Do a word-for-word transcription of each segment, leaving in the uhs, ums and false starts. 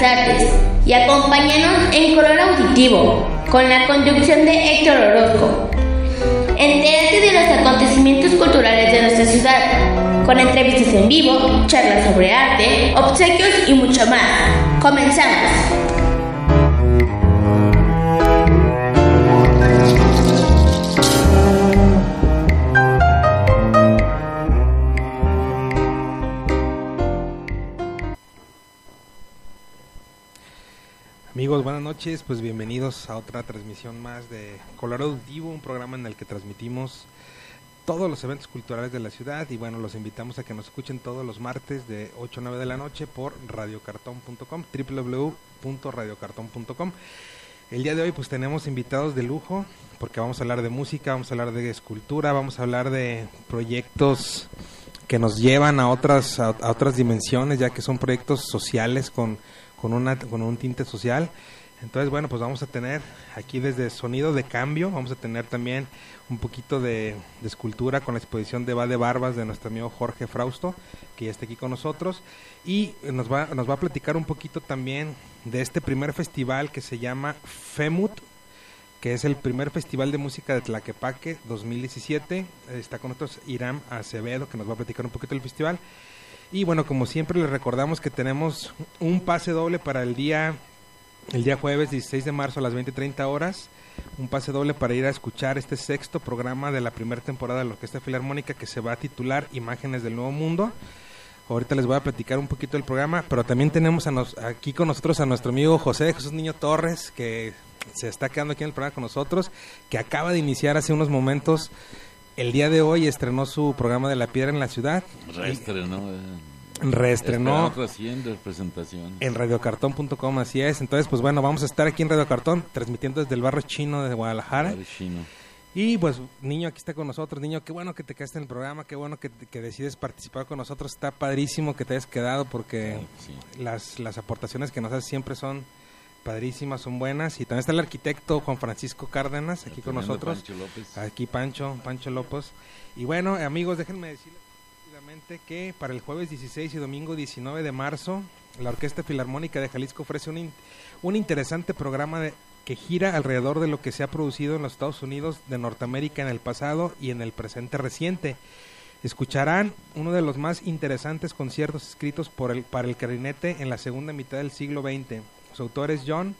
Artes y acompáñanos en Color Auditivo con la conducción de Héctor Orozco. Entérate de los acontecimientos culturales de nuestra ciudad, con entrevistas en vivo, charlas sobre arte, obsequios y mucho más. ¡Comenzamos! Amigos, buenas noches, pues bienvenidos a otra transmisión más de Color Auditivo, un programa en el que transmitimos todos los eventos culturales de la ciudad y bueno, los invitamos a que nos escuchen todos los martes de ocho a nueve de la noche por radio cartón punto com, doble u doble u doble u punto radio cartón punto com. El día de hoy pues tenemos invitados de lujo porque vamos a hablar de música, vamos a hablar de escultura, vamos a hablar de proyectos que nos llevan a otras a, a otras dimensiones, ya que son proyectos sociales con con una con un tinte social. Entonces, bueno, pues vamos a tener aquí desde Sonido de Cambio, vamos a tener también un poquito de, de escultura con la exposición de Va de Barbas de nuestro amigo Jorge Frausto, que ya está aquí con nosotros, y nos va, nos va a platicar un poquito también de este primer festival que se llama FEMUT, que es el primer festival de música de Tlaquepaque dos mil diecisiete. Está con nosotros Iram Acevedo, que nos va a platicar un poquito del festival. Y bueno, como siempre les recordamos que tenemos un pase doble para el día el día jueves dieciséis de marzo a las veinte treinta horas, un pase doble para ir a escuchar este sexto programa de la primera temporada de la Orquesta Filarmónica, que se va a titular Imágenes del Nuevo Mundo. Ahorita les voy a platicar un poquito del programa, pero también tenemos a nos, aquí con nosotros a nuestro amigo José Jesús Niño Torres, que se está quedando aquí en el programa con nosotros, que acaba de iniciar hace unos momentos. El día de hoy estrenó su programa de La Piedra en la Ciudad. Reestrenó. Eh. Reestrenó recién presentación en radio cartón punto com, así es. Entonces, pues bueno, vamos a estar aquí en Radio Cartón, transmitiendo desde el barrio chino de Guadalajara. Barrio chino. Y pues, niño, aquí está con nosotros. Niño, qué bueno que te quedaste en el programa, qué bueno que, que decides participar con nosotros. Está padrísimo que te hayas quedado porque sí, sí. Las, las aportaciones que nos haces siempre son padrísimas, son buenas. Y también está el arquitecto Juan Francisco Cárdenas aquí con nosotros. Pancho López. Aquí Pancho, Pancho López. Y bueno, amigos, déjenme decirles que para el jueves dieciséis y domingo diecinueve de marzo, la Orquesta Filarmónica de Jalisco ofrece un, in, un interesante programa de, que gira alrededor de lo que se ha producido en los Estados Unidos de Norteamérica en el pasado y en el presente reciente. Escucharán uno de los más interesantes conciertos escritos por el, para el clarinete en la segunda mitad del siglo veinte. Su autor es John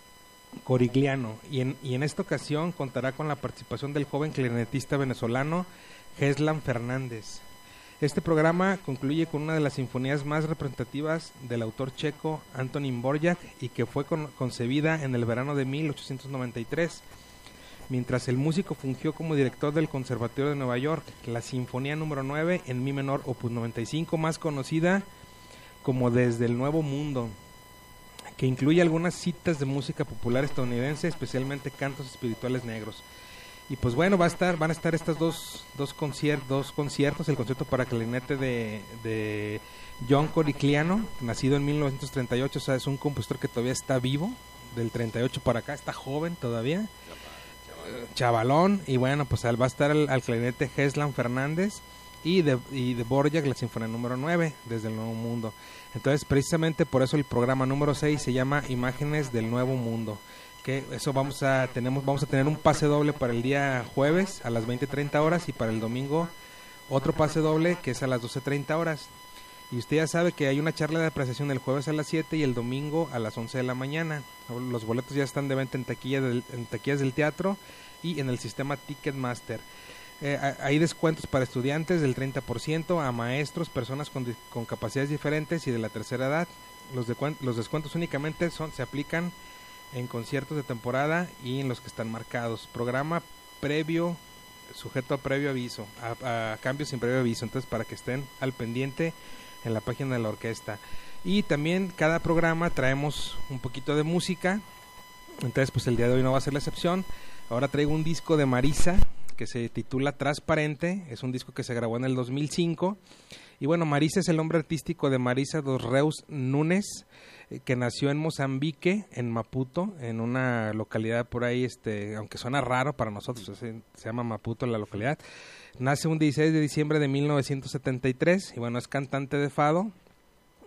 Corigliano y en, y en esta ocasión contará con la participación del joven clarinetista venezolano Geslan Fernández. Este programa concluye con una de las sinfonías más representativas del autor checo Antonín Dvořák y que fue con, concebida en el verano de mil ochocientos noventa y tres, mientras el músico fungió como director del Conservatorio de Nueva York. La Sinfonía número nueve en mi menor, opus noventa y cinco, más conocida como Desde el Nuevo Mundo, que incluye algunas citas de música popular estadounidense, especialmente cantos espirituales negros. Y pues bueno, va a estar, van a estar estos dos, dos, concier- dos conciertos, el concierto para clarinete de, de John Corigliano, nacido en mil novecientos treinta y ocho, o sea, es un compositor que todavía está vivo, del treinta y ocho para acá, está joven todavía, chavalón, chavalón y bueno, pues va a estar al, al clarinete Geslan Fernández y de, y de Dvořák la Sinfonía número nueve, Desde el Nuevo Mundo. Entonces, precisamente por eso el programa número seis se llama Imágenes del Nuevo Mundo. Que eso vamos a tenemos vamos a tener un pase doble para el día jueves a las veinte treinta horas y para el domingo otro pase doble que es a las doce treinta horas. Y usted ya sabe que hay una charla de apreciación el jueves a las siete y el domingo a las once de la mañana. Los boletos ya están de venta en taquilla del, en taquillas del teatro y en el sistema Ticketmaster. Eh, hay descuentos para estudiantes del treinta por ciento, a maestros, personas con, con capacidades diferentes y de la tercera edad. Los, de, los descuentos únicamente son se aplican en conciertos de temporada y en los que están marcados. Programa previo, sujeto a previo aviso, a, a cambios sin previo aviso, entonces para que estén al pendiente en la página de la orquesta. Y también cada programa traemos un poquito de música, entonces pues el día de hoy no va a ser la excepción. Ahora traigo un disco de Marisa que se titula Transparente, es un disco que se grabó en el dos mil cinco. Y bueno, Marisa es el nombre artístico de Marisa dos Reus Nunes, que nació en Mozambique, en Maputo, en una localidad por ahí, este, aunque suena raro para nosotros, se, se llama Maputo la localidad. Nace un dieciséis de diciembre de mil novecientos setenta y tres y bueno, es cantante de fado,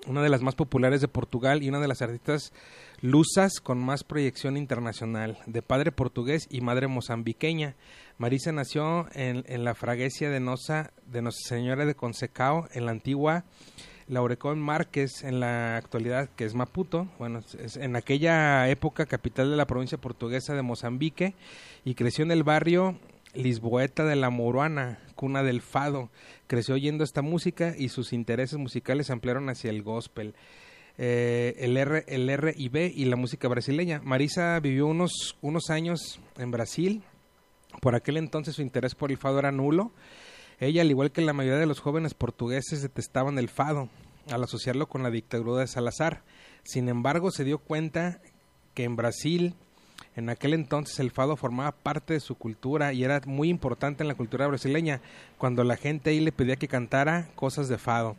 una de las más populares de Portugal y una de las artistas lusas con más proyección internacional, de padre portugués y madre mozambiqueña. Marisa nació en, en la freguesia de Nossa de Nuestra Señora de Consecao, en la antigua Laurecón Márquez, en la actualidad que es Maputo. Bueno, es en aquella época capital de la provincia portuguesa de Mozambique, y creció en el barrio Lisboeta de la Moruana, cuna del fado. Creció oyendo esta música y sus intereses musicales se ampliaron hacia el gospel, eh, el R, el R y B y la música brasileña. Marisa vivió unos, unos años en Brasil. Por aquel entonces su interés por el fado era nulo. Ella, al igual que la mayoría de los jóvenes portugueses, detestaban el fado al asociarlo con la dictadura de Salazar. Sin embargo, se dio cuenta que en Brasil, en aquel entonces, el fado formaba parte de su cultura y era muy importante en la cultura brasileña, cuando la gente ahí le pedía que cantara cosas de fado.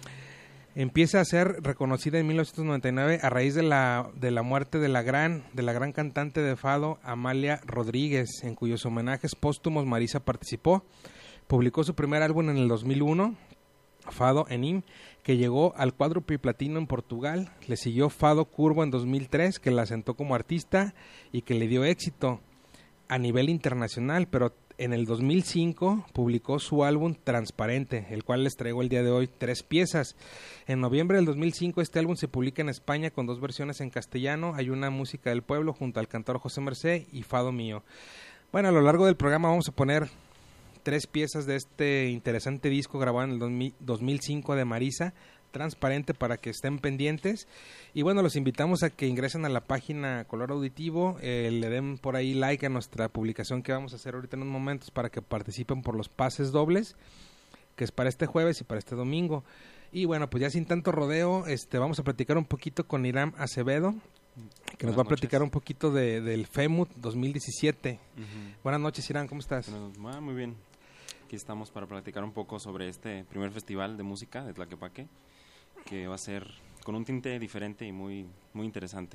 Empieza a ser reconocida en mil novecientos noventa y nueve a raíz de la, de la muerte de la gran de la gran cantante de fado Amália Rodríguez, en cuyos homenajes póstumos Marisa participó. Publicó su primer álbum en el dos mil uno, Fado Enim, que llegó al cuádruple platino en Portugal. Le siguió Fado Curvo en dos mil tres, que la asentó como artista y que le dio éxito a nivel internacional, pero en el dos mil cinco publicó su álbum Transparente, el cual les traigo el día de hoy tres piezas. En noviembre del dos mil cinco este álbum se publica en España con dos versiones en castellano. Hay una música del pueblo junto al cantor José Mercé y Fado Mío. Bueno, a lo largo del programa vamos a poner tres piezas de este interesante disco grabado en el dos mil cinco de Marisa, Transparente, para que estén pendientes. Y bueno, los invitamos a que ingresen a la página Color Auditivo, eh, le den por ahí like a nuestra publicación que vamos a hacer ahorita en unos momentos, para que participen por los pases dobles, que es para este jueves y para este domingo. Y bueno, pues ya sin tanto rodeo, este vamos a platicar un poquito con Iram Acevedo, que nos Buenas va a platicar noches. un poquito de, del FEMUT dos mil diecisiete. Ujú. Buenas noches, Iram, ¿cómo estás? Bueno, ah, muy bien. Aquí estamos para platicar un poco sobre este primer festival de música de Tlaquepaque, que va a ser con un tinte diferente y muy, muy interesante.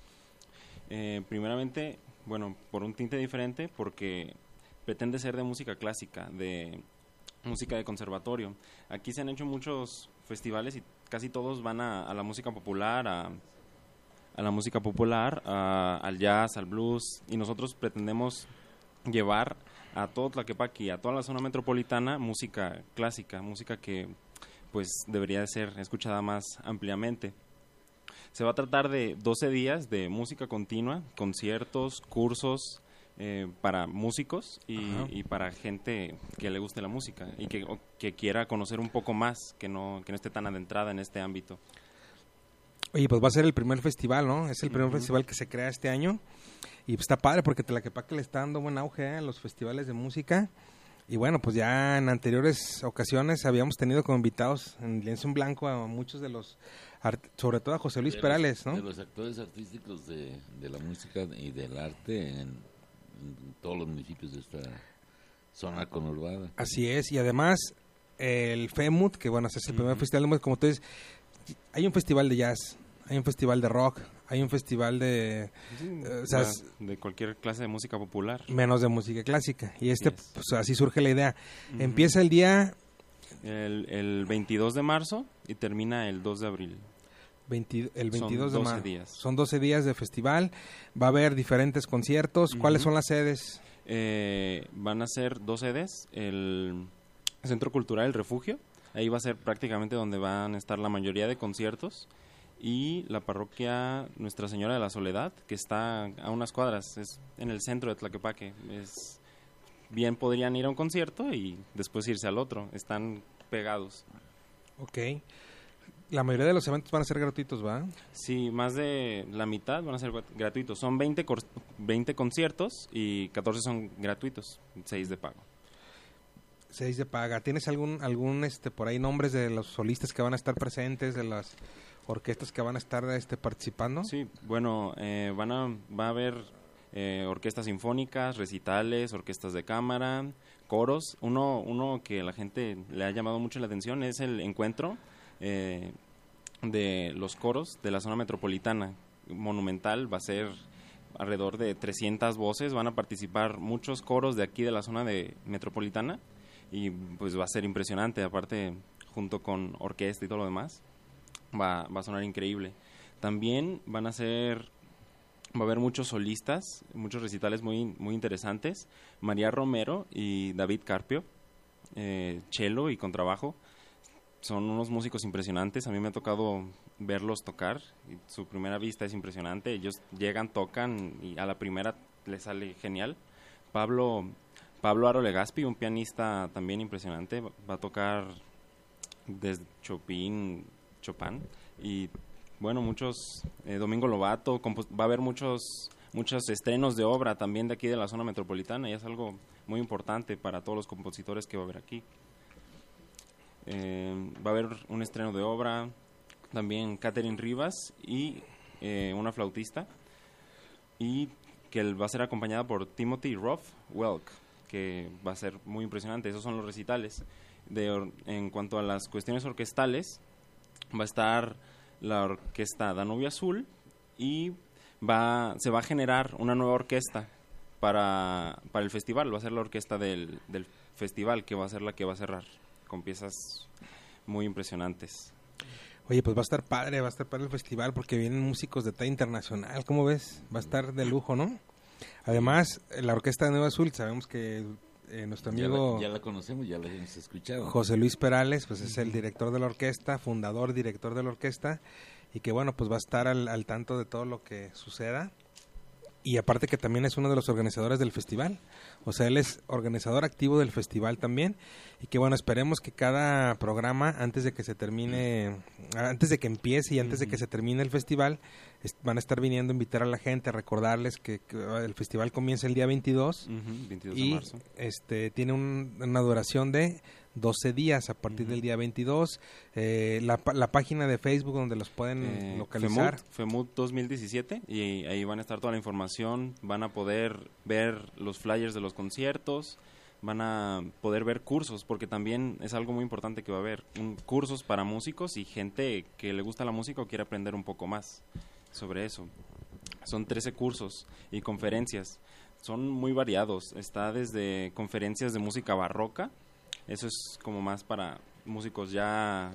Eh, primeramente, bueno, por un tinte diferente, porque pretende ser de música clásica, de música de conservatorio. Aquí se han hecho muchos festivales y casi todos van a, a la música popular, a, a la música popular, a, al jazz, al blues, y nosotros pretendemos llevar a todo Tlaquepaque y a toda la zona metropolitana música clásica, música que pues debería de ser escuchada más ampliamente. Se va a tratar de doce días de música continua, conciertos, cursos eh, para músicos y, y para gente que le guste la música y que, o, que quiera conocer un poco más, que no, que no esté tan adentrada en este ámbito. Oye, pues va a ser el primer festival, ¿no? Es el primer Uh-huh. festival que se crea este año. Y pues está padre porque Tlaquepaque le está dando buen auge ¿eh? a los festivales de música. Y bueno, pues ya en anteriores ocasiones habíamos tenido como invitados en lienzo en blanco a muchos de los, art- sobre todo a José Luis De los- Perales, ¿no? De los actores artísticos de, de la música y del arte en, en todos los municipios de esta zona conurbada. Así es, y además el FEMUT, que bueno, es el primer Ujú. festival de música, como tú dices, hay un festival de jazz, hay un festival de rock, hay un festival de... Sí, Eh, o sea, va- es- de cualquier clase de música popular. menos de música clásica. Y este, Yes. pues así surge la idea. Ujú. Empieza el día El, el veintidós de marzo y termina el dos de abril. veinte el Son veintidós de doce marzo. días. Son doce días de festival. Va a haber diferentes conciertos. ¿Cuáles Ujú. son las sedes? Eh, van a ser dos sedes, el Centro Cultural El Refugio, ahí va a ser prácticamente donde van a estar la mayoría de conciertos, y la parroquia Nuestra Señora de la Soledad, que está a unas cuadras, es en el centro de Tlaquepaque. Es, bien podrían ir a un concierto y después irse al otro, están pegados. Ok. La mayoría de los eventos van a ser gratuitos, ¿va? Sí, más de la mitad van a ser grat- gratuitos, son veinte, cor- veinte conciertos y catorce son gratuitos, seis de pago. Seis de paga. ¿Tienes algún, algún este, por ahí nombres de los solistas que van a estar presentes, de las orquestas que van a estar este, participando? Sí, bueno, eh, van a, va a haber eh, orquestas sinfónicas, recitales, orquestas de cámara, coros. Uno, uno que a la gente le ha llamado mucho la atención es el encuentro eh, de los coros de la zona metropolitana. Monumental, va a ser alrededor de trescientas voces, van a participar muchos coros de aquí de la zona de metropolitana y pues va a ser impresionante, aparte junto con orquesta y todo lo demás. va, va a sonar increíble. También van a ser, va a haber muchos solistas, muchos recitales muy, muy interesantes. María Romero y David Carpio, eh, cello y contrabajo. Son unos músicos impresionantes, a mí me ha tocado verlos tocar, y su primera vista es impresionante, ellos llegan, tocan y a la primera les sale genial. Pablo, Pablo Aro Legaspi, un pianista también impresionante, va a tocar desde Chopin, Chopin, y bueno, muchos, eh, Domingo Lobato, va a haber muchos, muchos estrenos de obra también de aquí de la zona metropolitana, y es algo muy importante para todos los compositores que va a haber aquí. Eh, va a haber un estreno de obra, también Catherine Rivas y eh, una flautista, y que va a ser acompañada por Timothy Roth Welk, que va a ser muy impresionante. Esos son los recitales. De, en cuanto a las cuestiones orquestales, va a estar la orquesta Danubio Azul y va, se va a generar una nueva orquesta para, para el festival. Va a ser la orquesta del, del festival, que va a ser la que va a cerrar, con piezas muy impresionantes. Oye, pues va a estar padre, va a estar padre el festival porque vienen músicos de talla internacional, ¿cómo ves? Va a estar de lujo, ¿no? Además, la Orquesta de Nuevo Azul, sabemos que eh, nuestro amigo... Ya la, ya la conocemos, ya la hemos escuchado. José Luis Perales, pues es el director de la orquesta, fundador, director de la orquesta, y que bueno, pues va a estar al, al tanto de todo lo que suceda. Y aparte que también es uno de los organizadores del festival, o sea, él es organizador activo del festival también, y que bueno, esperemos que cada programa, antes de que se termine, antes de que empiece y antes uh-huh. de que se termine el festival, est- van a estar viniendo a invitar a la gente, a recordarles que, que el festival comienza el día veintidós, uh-huh, veintidós y de marzo. este tiene un, una duración de doce días a partir uh-huh. del día veintidós. Eh, la, la página de Facebook donde los pueden eh, localizar. FEMUT, FEMUT dos mil diecisiete, y ahí van a estar toda la información, van a poder ver los flyers de los conciertos, van a poder ver cursos, porque también es algo muy importante que va a haber, un, cursos para músicos y gente que le gusta la música o quiere aprender un poco más sobre eso. Son trece cursos y conferencias, son muy variados, está desde conferencias de música barroca, eso es como más para músicos ya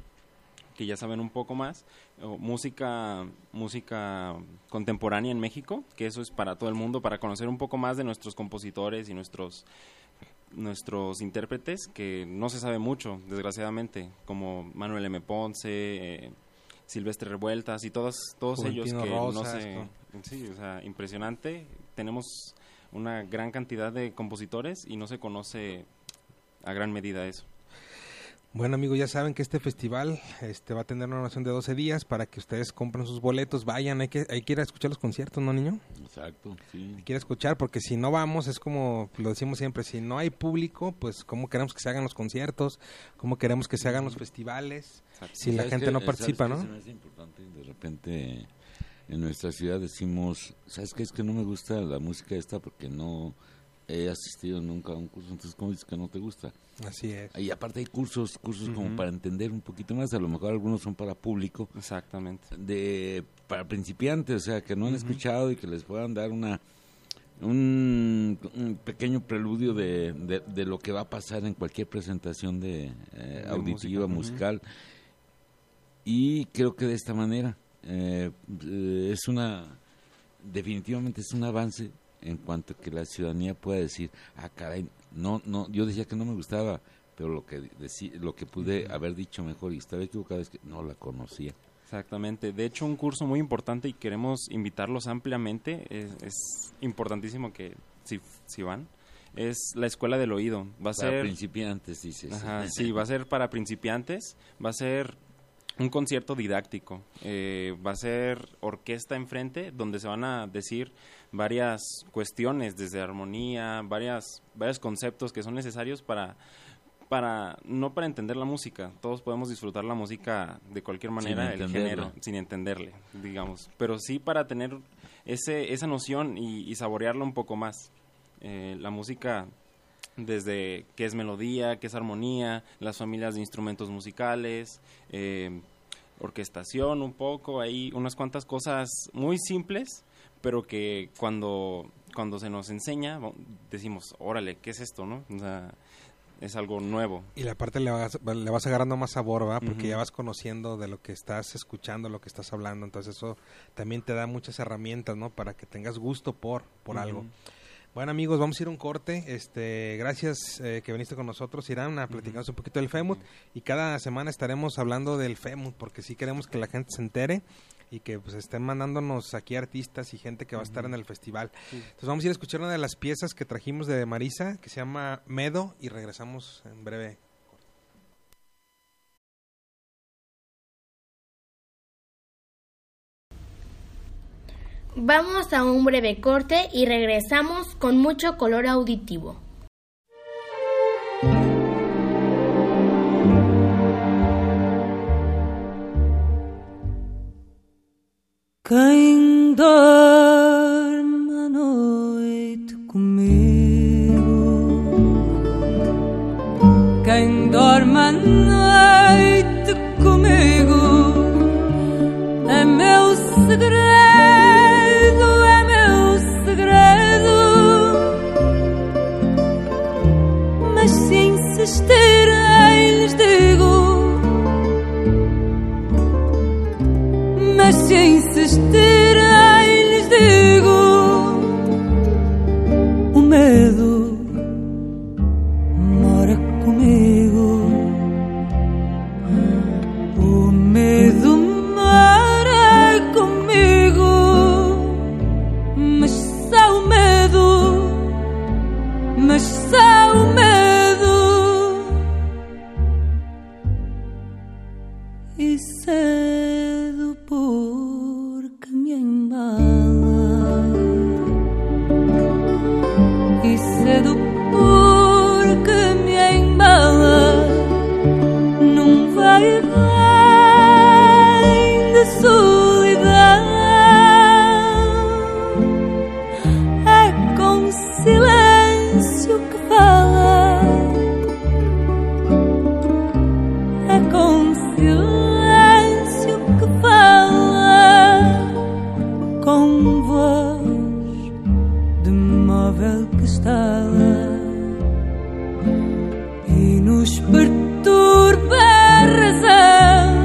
que ya saben un poco más, o música música contemporánea en México, que eso es para todo el mundo, para conocer un poco más de nuestros compositores y nuestros nuestros intérpretes, que no se sabe mucho, desgraciadamente, como Manuel M. Ponce, eh, Silvestre Revueltas y todos todos ellos que Rosas, no sé, ¿no? Sí, o sea, impresionante. Tenemos una gran cantidad de compositores y no se conoce a gran medida eso. Bueno, amigos, ya saben que este festival este va a tener una duración de doce días para que ustedes compren sus boletos, vayan, hay que hay que ir a escuchar los conciertos, ¿no, niño? Exacto, sí. Hay que ir a escuchar, porque si no vamos, es como lo decimos siempre, si no hay público, pues cómo queremos que se hagan los conciertos, cómo queremos que se hagan los festivales, Exacto. si la gente que, no participa, ¿no? Es importante, de repente en nuestra ciudad decimos, ¿sabes qué? Es que no me gusta la música esta porque no he asistido nunca a un curso, entonces ¿cómo dices que no te gusta? Así es. Y aparte hay cursos, cursos uh-huh. como para entender un poquito más, a lo mejor algunos son para público. Exactamente. De para principiantes, o sea, que no han uh-huh. escuchado y que les puedan dar una un, un pequeño preludio de, de, de lo que va a pasar en cualquier presentación de, eh, de auditiva, música. musical. Uh-huh. Y creo que de esta manera eh, es una, definitivamente es un avance en cuanto a que la ciudadanía pueda decir, ah, caray, no, no, yo decía que no me gustaba, pero lo que decí, lo que pude haber dicho mejor y estaba equivocado es que no la conocía. Exactamente. De hecho, un curso muy importante y queremos invitarlos ampliamente, es, es importantísimo que si, si van, es la Escuela del Oído. Va a para ser principiantes, dices. Ajá, sí, va a ser para principiantes, va a ser un concierto didáctico, eh, va a ser orquesta enfrente, donde se van a decir varias cuestiones, desde armonía, varias, varios conceptos que son necesarios para, para, no para entender la música, todos podemos disfrutar la música de cualquier manera, el género, sin entenderle, digamos, pero sí para tener ese, esa noción y, y saborearla un poco más. Eh, la música, desde qué es melodía, qué es armonía, las familias de instrumentos musicales, eh, orquestación un poco, hay unas cuantas cosas muy simples, pero que cuando, cuando se nos enseña decimos, órale, ¿qué es esto, no? O sea, es algo nuevo. Y la parte le vas, le vas agarrando más sabor, ¿verdad? Porque uh-huh. ya vas conociendo de lo que estás escuchando, lo que estás hablando, entonces eso también te da muchas herramientas, ¿no? Para que tengas gusto por, por uh-huh. algo. Bueno, amigos, vamos a ir a un corte. Este, gracias eh, que viniste con nosotros, Irán, a platicarnos uh-huh. un poquito del FEMUT. Y cada semana estaremos hablando del FEMUT, porque sí queremos que la gente se entere y que pues estén mandándonos aquí artistas y gente que va a estar uh-huh. en el festival. Sí. Entonces vamos a ir a escuchar una de las piezas que trajimos de Marisa, que se llama Medo, y regresamos en breve. Vamos a un breve corte y regresamos con mucho color auditivo. Quem dorme à noite comigo, quem dorme à noite comigo, é meu segredo. Insistirem, lhes digo, mas se insistirem, lhes digo, o medo mora comigo, o medo mora comigo, mas só o medo, mas só o medo. E cedo porque me embala, e cedo porque me embala, num vai e vem de solidão, é com silêncio que fala, é com silêncio com voz de móvel que estala e nos perturba a razão,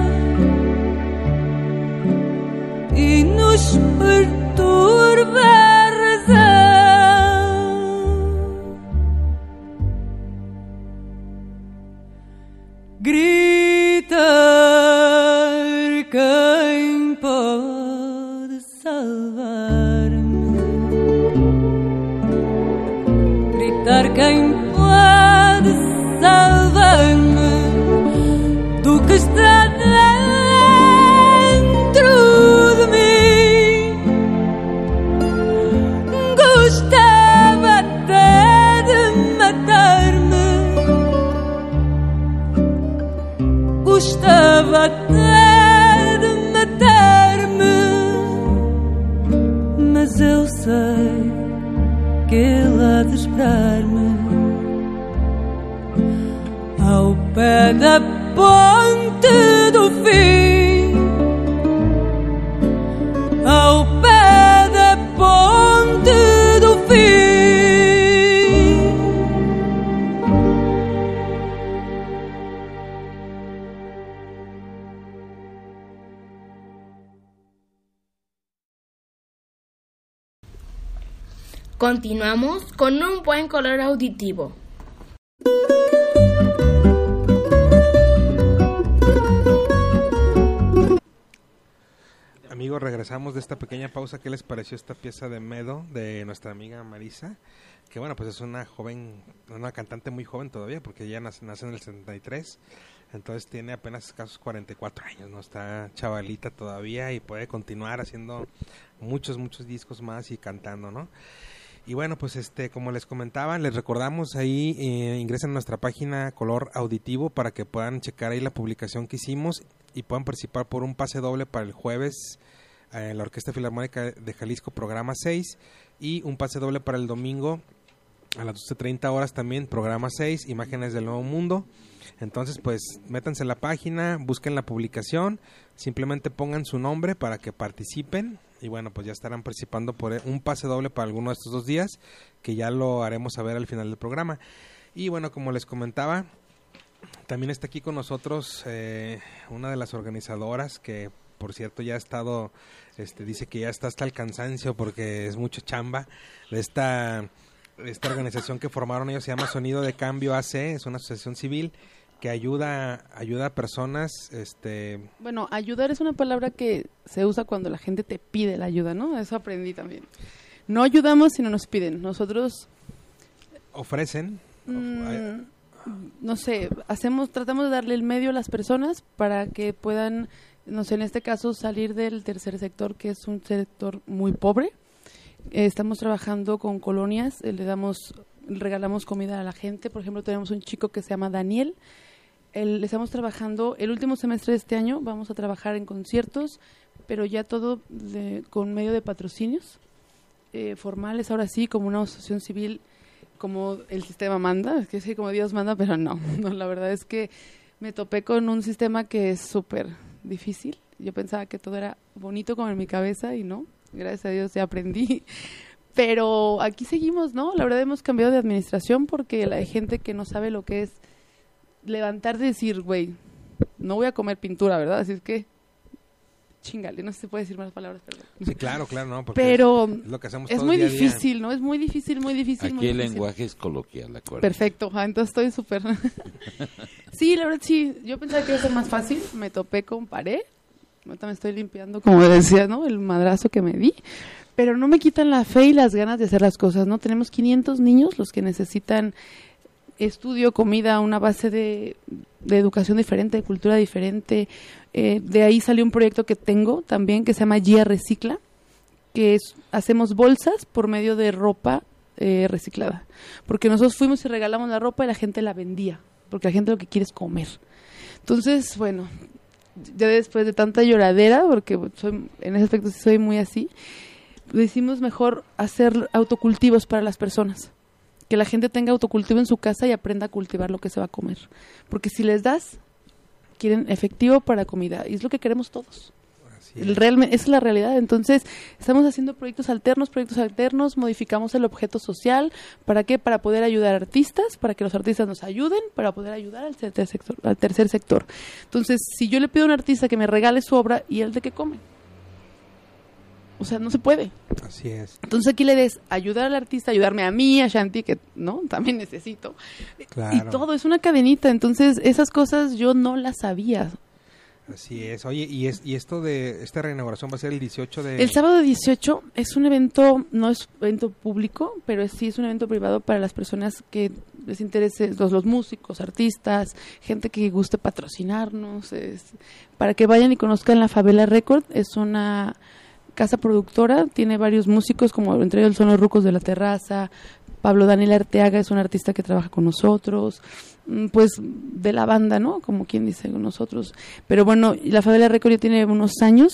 e nos perturba a razão. Gritar quem pode salvar-me, gritar quem pode salvar-me do que está dentro de mim. Gostava até de matar-me, gostava até de matar-me, mas eu sei que ele há de esperar-me ao pé da ponte do fim, ao pé da ponte do fim. Continuamos con un buen color auditivo. Amigos, regresamos de esta pequeña pausa. ¿Qué les pareció esta pieza de Medo de nuestra amiga Marisa? Que bueno, pues es una joven, una cantante muy joven todavía, porque ella nace, nace en el setenta y tres, entonces tiene apenas escasos cuarenta y cuatro años, ¿no? Está chavalita todavía y puede continuar haciendo muchos, muchos discos más y cantando, ¿no? Y bueno, pues este, como les comentaba, les recordamos ahí, eh, ingresen a nuestra página Color Auditivo para que puedan checar ahí la publicación que hicimos y puedan participar por un pase doble para el jueves en eh, la Orquesta Filarmónica de Jalisco, programa seis, y un pase doble para el domingo a las doce treinta horas también, programa seis, Imágenes del Nuevo Mundo. Entonces, pues, métanse en la página, busquen la publicación, simplemente pongan su nombre para que participen y bueno, pues ya estarán participando por un pase doble para alguno de estos dos días, que ya lo haremos saber al final del programa. Y bueno, como les comentaba, también está aquí con nosotros eh, una de las organizadoras que, por cierto, ya ha estado, este, dice que ya está hasta el cansancio porque es mucho chamba, de esta, esta organización que formaron ellos, se llama Sonido de Cambio A C, es una asociación civil que ayuda, ayuda a personas, este... Bueno, ayudar es una palabra que se usa cuando la gente te pide la ayuda, ¿no? Eso aprendí también. No ayudamos si no nos piden, nosotros... Ofrecen... Mmm, no sé, hacemos, tratamos de darle el medio a las personas para que puedan, no sé, en este caso salir del tercer sector, que es un sector muy pobre. Eh, estamos trabajando con colonias, eh, le damos, regalamos comida a la gente. Por ejemplo, tenemos un chico que se llama Daniel. El, estamos trabajando, el último semestre de este año vamos a trabajar en conciertos, pero ya todo de, con medio de patrocinios eh, formales, ahora sí, como una asociación civil, como el sistema manda, es que sí, como Dios manda, pero no, no, la verdad es que me topé con un sistema que es súper difícil. Yo pensaba que todo era bonito como en mi cabeza y no, gracias a Dios ya aprendí. Pero aquí seguimos, ¿no? La verdad hemos cambiado de administración porque hay gente que no sabe lo que es levantar y decir, güey, no voy a comer pintura, ¿verdad? Así es que chingale, no sé si se puede decir más palabras, perdón. Sí, claro, claro, no, porque pero es lo que hacemos es todo muy día a día. difícil, ¿no? Es muy difícil, muy difícil. Aquí muy el difícil. lenguaje es coloquial, ¿acuerdo? Perfecto, ah, entonces estoy súper... Sí, la verdad sí, yo pensaba que iba a ser más fácil, me topé con pared, ahorita me estoy limpiando, como decía, ¿no? El madrazo que me di, pero no me quitan la fe y las ganas de hacer las cosas, ¿no? Tenemos quinientos niños, los que necesitan estudio, comida, una base de, de educación diferente, de cultura diferente. Eh, de ahí salió un proyecto que tengo también que se llama Gia Recicla, que es, hacemos bolsas por medio de ropa eh, reciclada. Porque nosotros fuimos y regalamos la ropa y la gente la vendía, porque la gente lo que quiere es comer. Entonces, bueno, ya después de tanta lloradera, porque soy, en ese aspecto sí soy muy así, decidimos mejor hacer autocultivos para las personas. Que la gente tenga autocultivo en su casa y aprenda a cultivar lo que se va a comer. Porque si les das, quieren efectivo para comida. Y es lo que queremos todos. El realmente, esa es la realidad. Entonces, estamos haciendo proyectos alternos, proyectos alternos, modificamos el objeto social. ¿Para qué? Para poder ayudar a artistas, para que los artistas nos ayuden, para poder ayudar al tercer sector. Al tercer sector. Entonces, si yo le pido a un artista que me regale su obra, ¿y él de qué come? O sea, no se puede. Así es. Entonces aquí le des ayudar al artista, ayudarme a mí, a Shanti, que no, también necesito. Claro. Y todo, es una cadenita. Entonces esas cosas yo no las sabía. Así es. Oye, y es y esto de esta reinauguración va a ser el dieciocho de... El sábado dieciocho es un evento, no es evento público, pero es, sí es un evento privado para las personas que les interese, los, los músicos, artistas, gente que guste patrocinarnos, es, para que vayan y conozcan la Favela Record. Es una casa productora, tiene varios músicos, como entre ellos son los Rucos de la Terraza. Pablo Daniel Arteaga es un artista que trabaja con nosotros, pues de la banda, ¿no? Como quien dice con nosotros. Pero bueno, la Favela Record ya tiene unos años,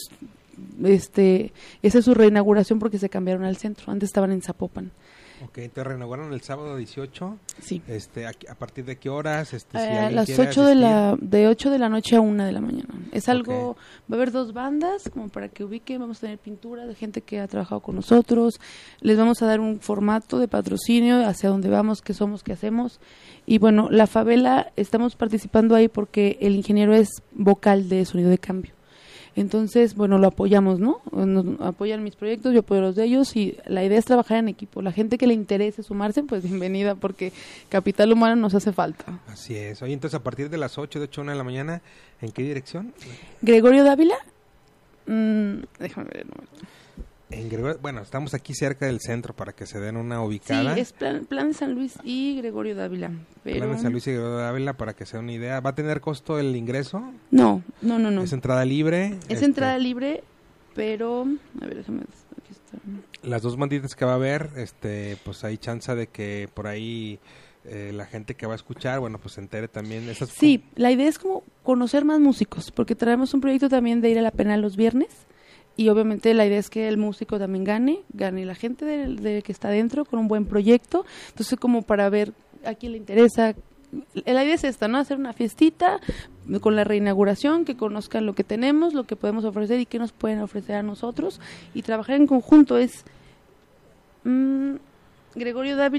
este, esa es su reinauguración porque se cambiaron al centro, antes estaban en Zapopan. Ok, entonces reinauguraron el sábado dieciocho. Sí. Este, ¿a, a partir de qué horas? Este, A si alguien las quiere ocho de asistir. la de ocho de la noche a una de la mañana. Es algo, Ok. va a haber dos bandas, como para que ubiquen, vamos a tener pintura de gente que ha trabajado con nosotros, les vamos a dar un formato de patrocinio, hacia dónde vamos, qué somos, qué hacemos. Y bueno, la Favela, estamos participando ahí porque el ingeniero es vocal de Sonido de Cambio. Entonces, bueno, lo apoyamos, ¿no? Nos apoyan mis proyectos, yo apoyo los de ellos y la idea es trabajar en equipo. La gente que le interese sumarse, pues bienvenida, porque capital humano nos hace falta. Así es. Oye, entonces a partir de las ocho, de ocho a una de la mañana, ¿en qué dirección? Gregorio Dávila, mmm, déjame ver el número. En Gregorio, bueno, estamos aquí cerca del centro para que se den una ubicada. Sí, es plan, plan de San Luis y Gregorio Dávila. Pero... Plan de San Luis y Gregorio Dávila para que sea una idea. ¿Va a tener costo el ingreso? No, no, no, no. ¿Es entrada libre? Es Este, entrada libre, pero... A ver, déjame... Aquí está. Las dos banditas que va a haber, este, pues hay chance de que por ahí eh, la gente que va a escuchar, bueno, pues se entere también. Esas Sí, la idea es como conocer más músicos, porque traemos un proyecto también de ir a la pena los viernes. Y obviamente la idea es que el músico también gane, gane la gente de, de que está dentro con un buen proyecto. Entonces, como para ver a quién le interesa. La idea es esta, ¿no? Hacer una fiestita con la reinauguración, que conozcan lo que tenemos, lo que podemos ofrecer y qué nos pueden ofrecer a nosotros. Y trabajar en conjunto es... Mmm, Gregorio Dávila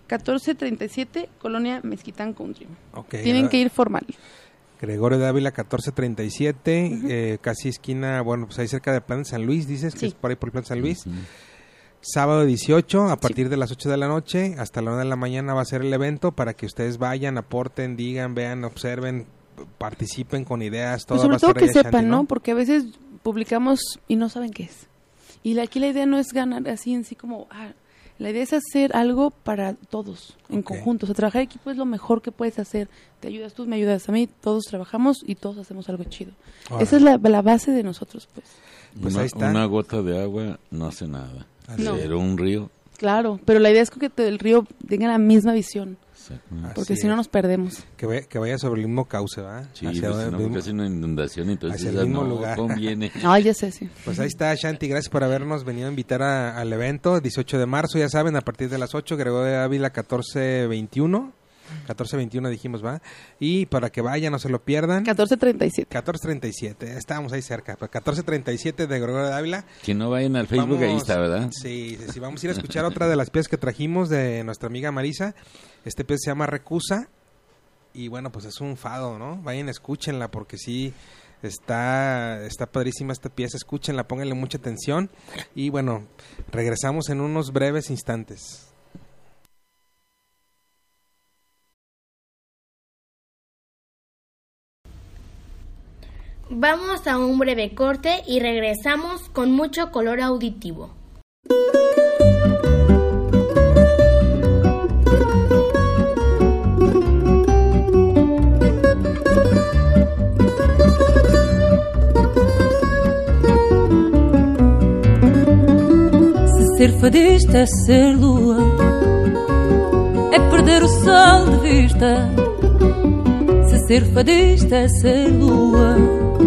catorce treinta y siete, Colonia Mezquitán Country. Okay, Tienen ¿verdad? que ir formal. Gregorio de Ávila, catorce treinta y siete, uh-huh. eh, casi esquina, bueno, pues ahí cerca del Plan de San Luis, dices, sí. que es por ahí por el Plan de San Luis. Uh-huh. Sábado dieciocho, a partir sí. de las ocho de la noche hasta la una de la mañana va a ser el evento para que ustedes vayan, aporten, digan, vean, observen, participen con ideas, todo pues sobre va a todo estar que ahí sepan, Shanti, ¿no? ¿no? Porque a veces publicamos y no saben qué es. Y la, aquí la idea no es ganar así en sí como... Ah, la idea es hacer algo para todos, en okay. conjunto. O sea, trabajar en equipo es lo mejor que puedes hacer. Te ayudas tú, me ayudas a mí, todos trabajamos y todos hacemos algo chido. Ahora, esa es la, la base de nosotros, pues. Pues una, ahí está. Una gota de agua no hace nada. No. Pero un río... Claro, pero la idea es que el río tenga la misma visión. Exacto. Porque si no nos perdemos. Que vaya, que vaya sobre el mismo cauce, ¿verdad? Sí, hacia pues, no, porque hace una inundación, entonces hacia el mismo no lugar. conviene. Ah, ya sé, sí. Pues ahí está, Shanti, gracias por habernos venido a invitar a, al evento, dieciocho de marzo, ya saben, a partir de las ocho, Gregorio de Ávila catorce veintiuno, catorce veintiuno dijimos, ¿va? Y para que vayan, no se lo pierdan. catorce treinta y siete. catorce treinta y siete, estábamos ahí cerca, catorce treinta y siete de Gregorio de Ávila. Que no vayan al Facebook, vamos, ahí está, ¿verdad? Sí, sí, sí, vamos a ir a escuchar otra de las piezas que trajimos de nuestra amiga Marisa. Este pez se llama Recusa y bueno, pues es un fado, ¿no? Vayan, escúchenla porque sí está está padrísima esta pieza, escúchenla, pónganle mucha atención y bueno, regresamos en unos breves instantes. Vamos a un breve corte y regresamos con mucho color auditivo. Ser fadista é ser lua, é perder o sol de vista. Se ser fadista é ser lua,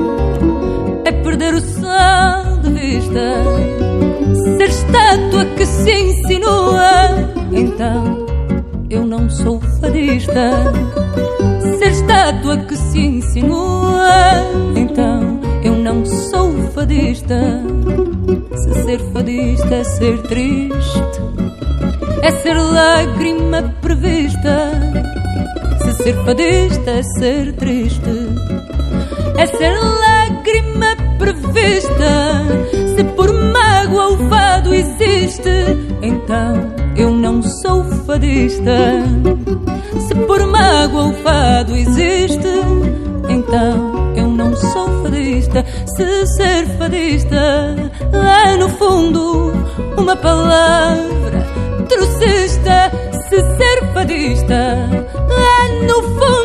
é perder o sol de vista. Ser estátua que se insinua, então eu não sou fadista. Ser estátua que se insinua, então eu não sou fadista. Se ser fadista é ser triste, é ser lágrima prevista. Se ser fadista é ser triste, é ser lágrima prevista. Se por mágoa o fado existe, então eu não sou fadista. Se por mágoa o fado existe, então eu não sou fadista. Se ser fadista é no fundo uma palavra trocista. Se ser fadista é no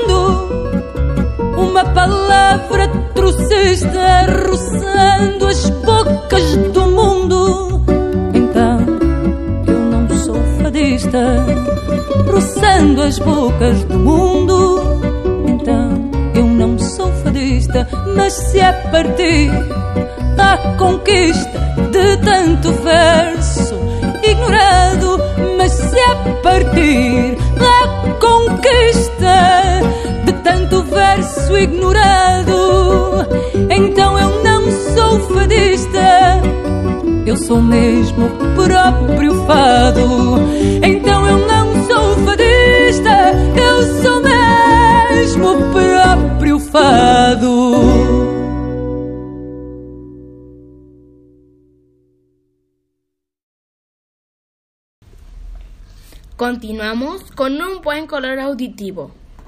fundo uma palavra trocista, roçando as bocas do mundo, então eu não sou fadista. Roçando as bocas do mundo, então eu não sou fadista. Mas se é partir à conquista de tanto verso ignorado, mas se é partir à conquista de tanto verso ignorado, então eu não sou fadista. Eu sou mesmo o próprio fado. Então eu não sou fadista, eu sou mesmo o próprio fado. Continuamos con un buen color auditivo.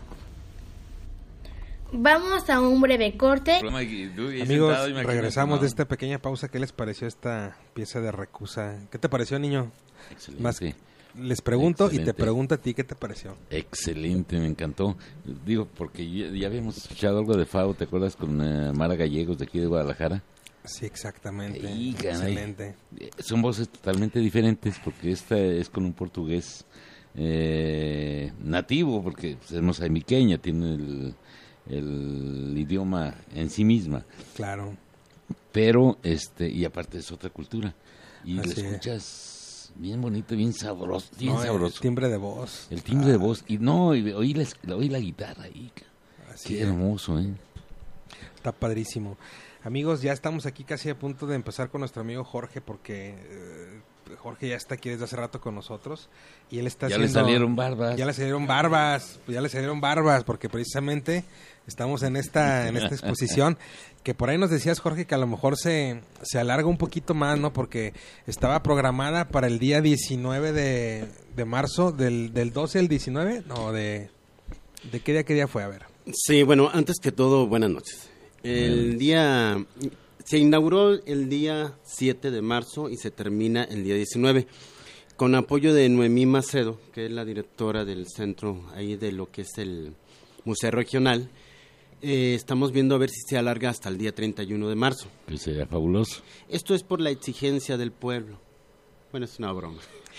Vamos a un breve corte. Amigos, regresamos de esta pequeña pausa. ¿Qué les pareció esta pieza de Recusa? ¿Qué te pareció, niño? Excelente. Más les pregunto Excelente. Y te pregunto a ti, ¿qué te pareció? Excelente, me encantó. Digo, porque ya, ya habíamos escuchado algo de Fado, ¿te acuerdas? Con uh, Mara Gallegos de aquí de Guadalajara. Sí, exactamente. Ay, excelente. Son voces totalmente diferentes porque esta es con un portugués eh, nativo, porque pues, es mozambiqueña, tiene el, el idioma en sí misma. Claro. Pero, este, y aparte es otra cultura. Y Así la escuchas es. bien bonito, bien sabroso, bien no, sabroso. El timbre de voz. El timbre ah. de voz. Y no, y oí, la, oí la guitarra ahí. Así Qué es. hermoso, ¿eh? Está padrísimo. Amigos, ya estamos aquí casi a punto de empezar con nuestro amigo Jorge porque eh, Jorge ya está aquí desde hace rato con nosotros y él está ya haciendo... le salieron barbas. Ya le salieron barbas, ya le salieron barbas, porque precisamente estamos en esta en esta exposición, que por ahí nos decías, Jorge, que a lo mejor se, se alarga un poquito más, ¿no? Porque estaba programada para el día diecinueve de, de marzo, del, del doce al diecinueve, no, de... ¿De qué día, qué día fue? A ver. Sí, bueno, antes que todo, buenas noches. El día... Se inauguró el día siete de marzo y se termina el día diecinueve, con apoyo de Noemí Macedo, que es la directora del centro ahí de lo que es el Museo Regional. Eh, estamos viendo a ver si se alarga hasta el día treinta y uno de marzo. Que sería fabuloso. Esto es por la exigencia del pueblo. Bueno, es una broma.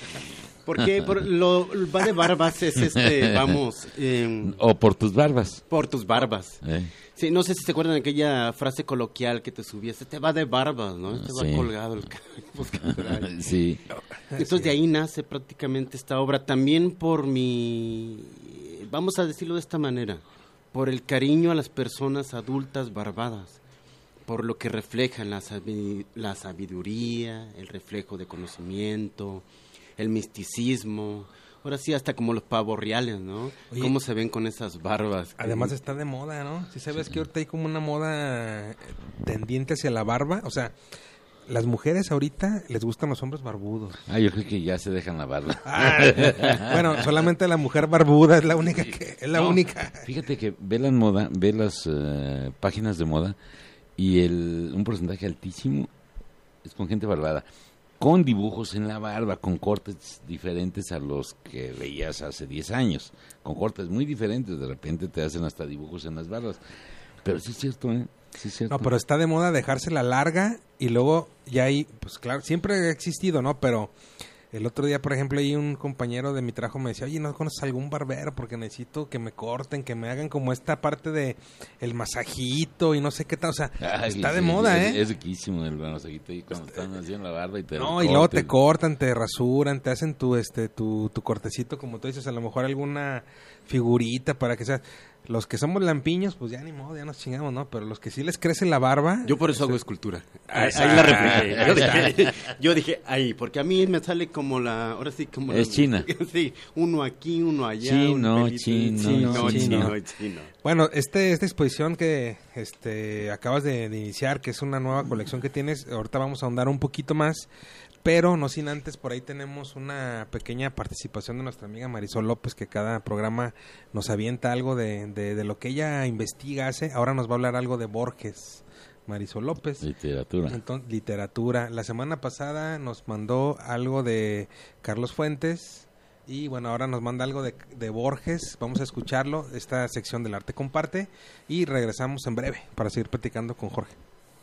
Porque por lo va de barbas es este, vamos... Eh, o por tus barbas. Por tus barbas. Eh. Sí, no sé si se acuerdan de aquella frase coloquial que te subías, este va de barbas, ¿no? Este Sí. va colgado el cabello. Sí. Entonces de ahí nace prácticamente esta obra, también por mi, vamos a decirlo de esta manera, por el cariño a las personas adultas barbadas, por lo que reflejan la, sabi- la sabiduría, el reflejo de conocimiento, el misticismo, ahora sí hasta como los pavos reales, ¿no? Oye, cómo se ven con esas barbas. Además está de moda, ¿no? Si sabes que ahorita hay como una moda eh, tendiente hacia la barba, o sea, las mujeres ahorita les gustan los hombres barbudos. Ah, yo creo que ya se dejan la barba. Ah, bueno, solamente la mujer barbuda es la única que es la No, única. Fíjate que ve la moda, ve las uh, páginas de moda y el un porcentaje altísimo es con gente barbada, con dibujos en la barba, con cortes diferentes a los que veías hace diez años, con cortes muy diferentes, de repente te hacen hasta dibujos en las barbas. Pero sí es cierto, ¿eh? Sí es cierto. No, pero está de moda dejársela larga y luego ya hay, pues claro, siempre ha existido, ¿no? Pero el otro día, por ejemplo, ahí un compañero de mi trabajo me decía, oye, ¿no conoces algún barbero? Porque necesito que me corten, que me hagan como esta parte de el masajito y no sé qué tal. O sea, Ay, está de sí, moda, es, ¿eh? Es riquísimo el masajito ahí cuando están haciendo la barba y te No, lo y luego te corten. cortan, te rasuran, te hacen tu este tu, tu cortecito, como tú dices, a lo mejor alguna figurita para que sea... Los que somos lampiños, pues ya ni modo, ya nos chingamos, ¿no? Pero los que sí les crece la barba... Yo por eso hago escultura. Ahí, Ahí ahí la reflejé. Yo dije, yo dije, ahí, porque a mí me sale como la... Ahora sí, como Es la, China. Sí, uno aquí, uno allá. Chino, un pelito, chino, chino, chino. chino, chino. Bueno, este esta exposición que este acabas de, de iniciar, que es una nueva colección que tienes, ahorita vamos a ahondar un poquito más, pero no sin antes, por ahí tenemos una pequeña participación de nuestra amiga Marisol López, que cada programa nos avienta algo de, de, de lo que ella investiga, hace. Ahora nos va a hablar algo de Borges, Marisol López. Literatura. Entonces, literatura. La semana pasada nos mandó algo de Carlos Fuentes y bueno, ahora nos manda algo de, de Borges. Vamos a escucharlo, esta sección del arte comparte, y regresamos en breve para seguir platicando con Jorge.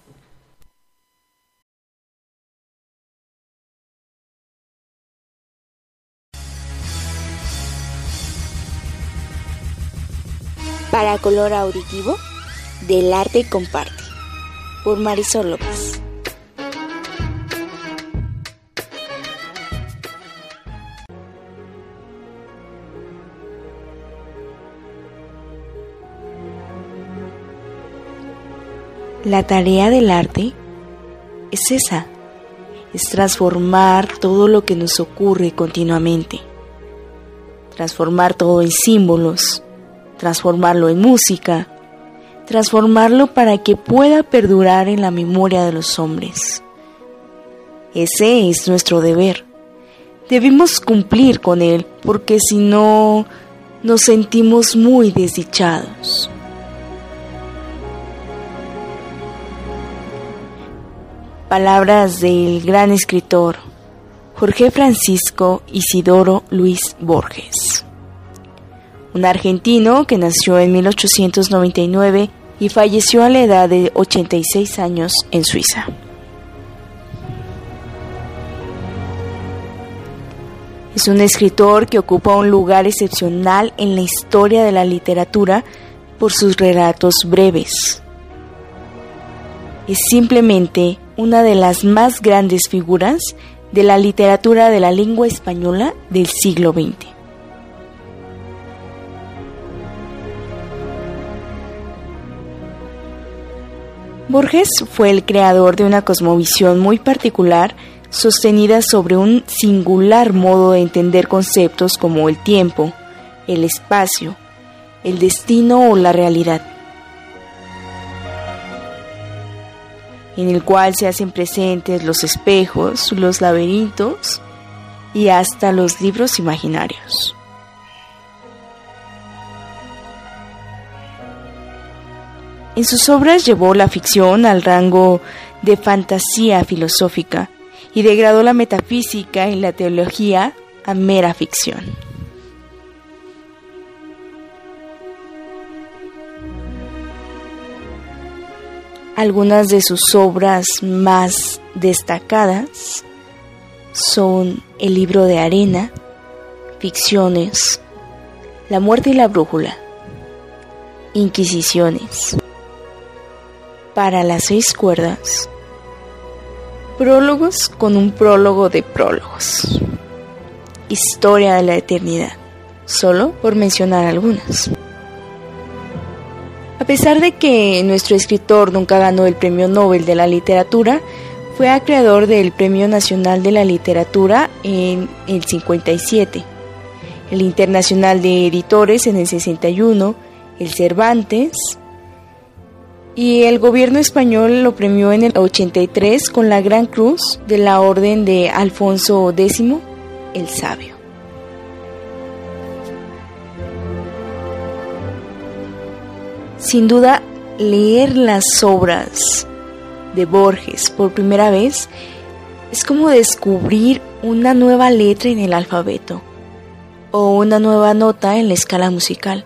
Para color auditivo, del arte comparte, por Marisol López. La tarea del arte es esa, es transformar todo lo que nos ocurre continuamente, transformar todo en símbolos, transformarlo en música, transformarlo para que pueda perdurar en la memoria de los hombres. Ese es nuestro deber. Debemos cumplir con él, porque si no, nos sentimos muy desdichados. Palabras del gran escritor Jorge Francisco Isidoro Luis Borges, un argentino que nació en mil ochocientos noventa y nueve y falleció a la edad de ochenta y seis años en Suiza. Es un escritor que ocupa un lugar excepcional en la historia de la literatura por sus relatos breves. Es simplemente una de las más grandes figuras de la literatura de la lengua española del siglo veinte. Borges fue el creador de una cosmovisión muy particular sostenidas sobre un singular modo de entender conceptos como el tiempo, el espacio, el destino o la realidad, en el cual se hacen presentes los espejos, los laberintos y hasta los libros imaginarios. En sus obras llevó la ficción al rango de fantasía filosófica y degradó la metafísica y la teología a mera ficción. Algunas de sus obras más destacadas son El libro de arena, Ficciones, La muerte y la brújula, Inquisiciones, Para las seis cuerdas, Prólogos con un prólogo de prólogos, Historia de la eternidad, solo por mencionar algunas. A pesar de que nuestro escritor nunca ganó el Premio Nobel de la Literatura, fue acreedor del Premio Nacional de la Literatura en el cincuenta y siete, el Internacional de Editores en el sesenta y uno, el Cervantes, y el gobierno español lo premió en el ochenta y tres con la Gran Cruz de la Orden de Alfonso X, el Sabio. Sin duda, leer las obras de Borges por primera vez es como descubrir una nueva letra en el alfabeto o una nueva nota en la escala musical.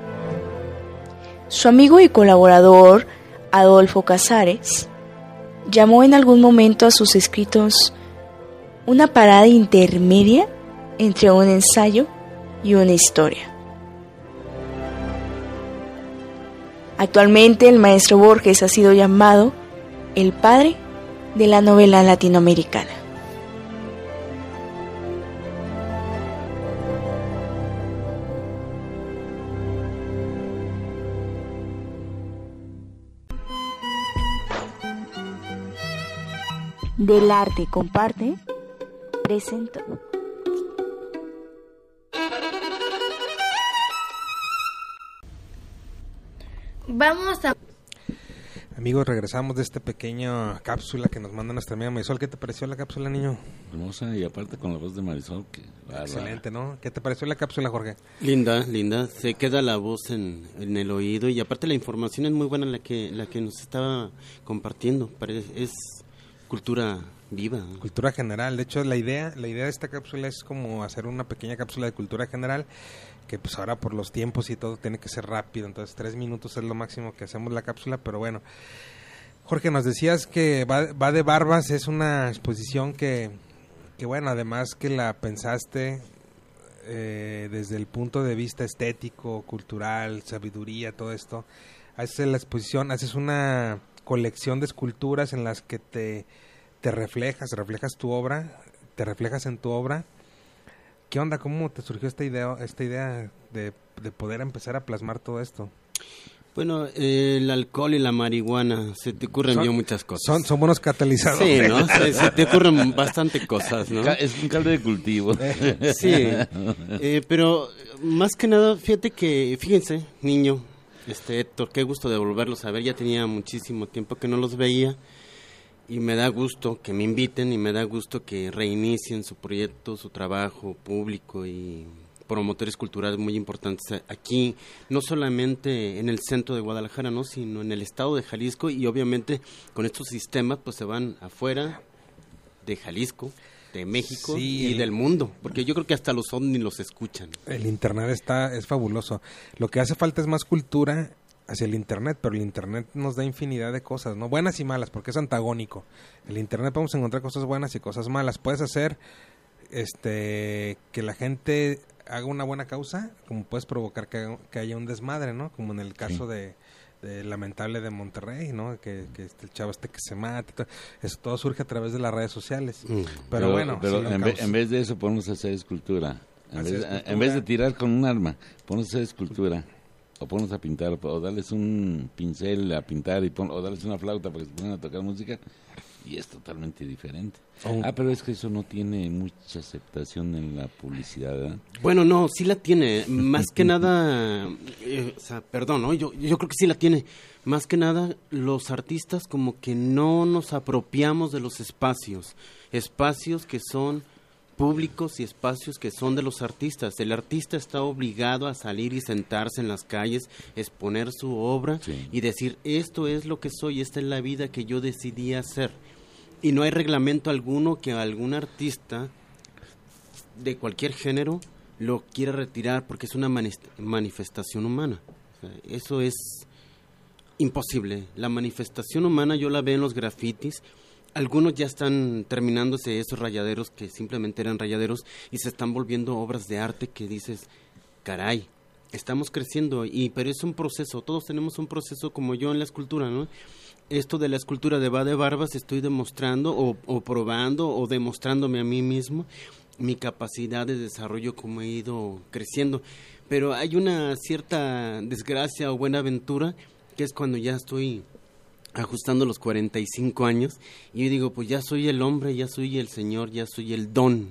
Su amigo y colaborador, Adolfo Casares, llamó en algún momento a sus escritos una parada intermedia entre un ensayo y una historia. Actualmente el maestro Borges ha sido llamado el padre de la novela latinoamericana. Del arte comparte, presento. Vamos a... Amigos, regresamos de esta pequeña cápsula que nos manda nuestra amiga Marisol. ¿Qué te pareció la cápsula, niño? Hermosa, y aparte con la voz de Marisol. Que, excelente, ¿no? ¿Qué te pareció la cápsula, Jorge? Linda, linda. Se queda la voz en, en el oído y aparte la información es muy buena la que la que nos estaba compartiendo. Es cultura viva. Cultura general. De hecho, la idea, la idea de esta cápsula es como hacer una pequeña cápsula de cultura general, que pues ahora por los tiempos y todo tiene que ser rápido, entonces tres minutos es lo máximo que hacemos la cápsula, pero bueno. Jorge, nos decías que va, va de Barbas, es una exposición que, que bueno, además que la pensaste eh, desde el punto de vista estético, cultural, sabiduría, todo esto. Haces la exposición, haces una colección de esculturas en las que te, te reflejas, reflejas tu obra, te reflejas en tu obra. ¿Qué onda? ¿Cómo te surgió esta idea, esta idea de, de poder empezar a plasmar todo esto? Bueno, eh, el alcohol y la marihuana, se te ocurren son, bien muchas cosas. Son, son buenos catalizadores. Sí, ¿no? Se, se te ocurren bastante cosas, ¿no? Es un caldo de cultivo. Sí, eh, pero más que nada, fíjate que, fíjense, niño, este Héctor, qué gusto de volverlos a ver, ya tenía muchísimo tiempo que no los veía. Y me da gusto que me inviten y me da gusto que reinicien su proyecto, su trabajo público y promotores culturales muy importantes aquí, no solamente en el centro de Guadalajara, no, sino en el estado de Jalisco y obviamente con estos sistemas pues se van afuera de Jalisco, de México sí, y del mundo, porque yo creo que hasta los ovnis los escuchan. El internet está es fabuloso. Lo que hace falta es más cultura hacia el internet, pero el internet nos da infinidad de cosas, ¿no? Buenas y malas, porque es antagónico. El internet podemos encontrar cosas buenas y cosas malas. Puedes hacer este que la gente haga una buena causa, como puedes provocar que, que haya un desmadre, ¿no? Como en el caso sí. de, de lamentable de Monterrey, ¿no? Que, que este, el chavo este que se mate, todo. Eso todo surge a través de las redes sociales. Mm. Pero, pero bueno, pero sí, en, ve, en vez de eso podemos hacer escultura. En, vez, escultura. en vez de tirar con un arma, podemos hacer escultura. O ponernos a pintar, o darles un pincel a pintar, y pon, o darles una flauta para que se pongan a tocar música. y es totalmente diferente. Oh. Ah, pero es que eso no tiene mucha aceptación en la publicidad, ¿verdad? Bueno, no, sí la tiene. Más que nada, eh, o sea, perdón, ¿no? Yo, yo creo que sí la tiene. Más que nada, los artistas como que no nos apropiamos de los espacios. Espacios que son públicos y espacios que son de los artistas. El artista está obligado a salir y sentarse en las calles, exponer su obra Sí. y decir, esto es lo que soy, esta es la vida que yo decidí hacer. Y no hay reglamento alguno que algún artista de cualquier género lo quiera retirar porque es una manis- manifestación humana. O sea, eso es imposible. La manifestación humana yo la veo en los grafitis. Algunos ya están terminándose esos rayaderos que simplemente eran rayaderos y se están volviendo obras de arte que dices, caray, estamos creciendo, y pero es un proceso, todos tenemos un proceso como yo en la escultura, ¿no? Esto de la escultura de Va de Barbas estoy demostrando o, o probando o demostrándome a mí mismo mi capacidad de desarrollo, como he ido creciendo. Pero hay una cierta desgracia o buena aventura que es cuando ya estoy ajustando los cuarenta y cinco años y yo digo, pues ya soy el hombre, ya soy el señor, ya soy el don.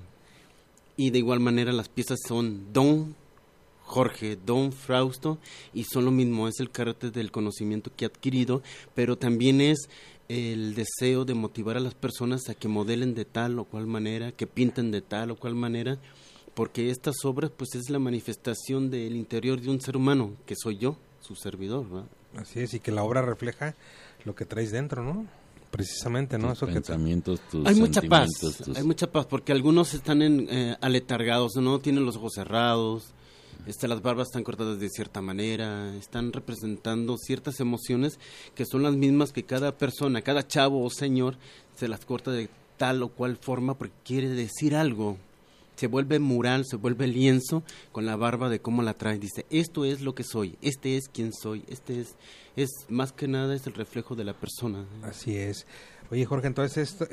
Y de igual manera las piezas son don Jorge, don Frausto, y son lo mismo, es el carácter del conocimiento que he adquirido, pero también es el deseo de motivar a las personas a que modelen de tal o cual manera, que pinten de tal o cual manera, porque estas obras pues es la manifestación del interior de un ser humano, que soy yo, su servidor, ¿verdad? Así es, y que la obra refleja lo que traes dentro, ¿no? Precisamente, ¿no? Tus Eso que pensamientos, tus hay mucha paz, sentimientos, tus- hay mucha paz, porque algunos están en, eh, aletargados, ¿no? Tienen los ojos cerrados, este, las barbas están cortadas de cierta manera, están representando ciertas emociones que son las mismas que cada persona, cada chavo o señor se las corta de tal o cual forma porque quiere decir algo. Se vuelve mural, se vuelve lienzo con la barba de cómo la trae. Dice, esto es lo que soy, este es quien soy, este es, es más que nada es el reflejo de la persona. Así es. Oye, Jorge, entonces esto,